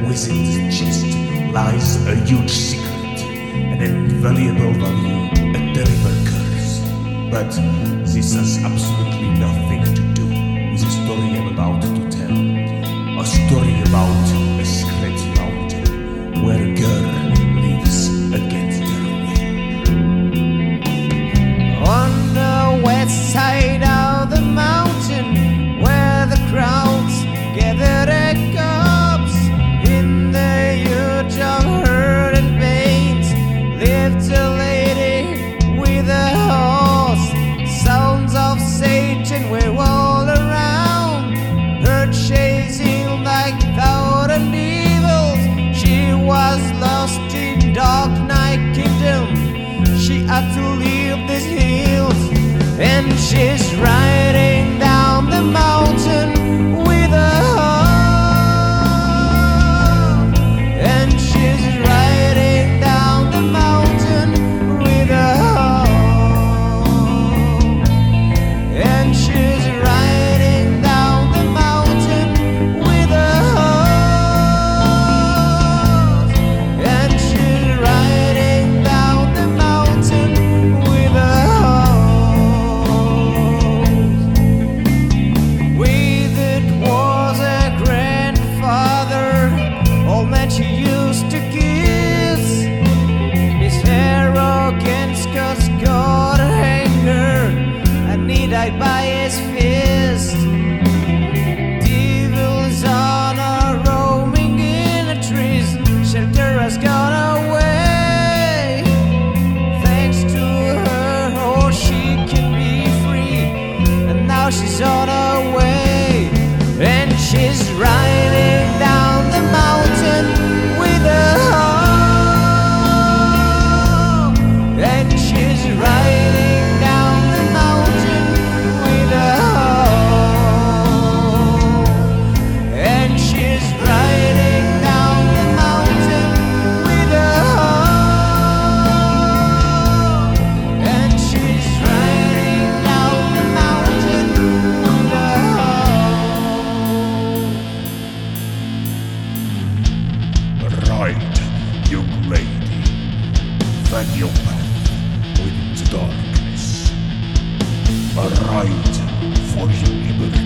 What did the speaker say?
within the chest lies a huge secret, an invaluable value, a terrible curse. But this has absolutely nothing to do with the story I'm about to tell. A story about a secret mountain where a girl lives against her will. On the west side of the mountain, where the crowds gather at cups, in the huge of hurt and pains, lived a lady with a horse. Sounds of Satan were all around, her chasing like thousand devils. She was lost in dark night kingdom. She had to leave these hills, and she's riding down the mountain with a horse. And she's riding down the mountain with a horse. And she's riding down the mountain with a horse. And she's riding down the mountain with a horse. With it was a grandfather, old man she used to kiss. His arrogance caused God anger, and he died by his fist. Devils on a roaming in the trees, shelter has gone away. Thanks to her, oh, she can be free, and now she's on her way. And she's riding down the mountain with a horse. And she's riding down the mountain with a horse. And she's riding down the mountain with a horse. And she's riding down the mountain with a horse. Ride, young lady, find your path within the darkness. A ride for your liberty.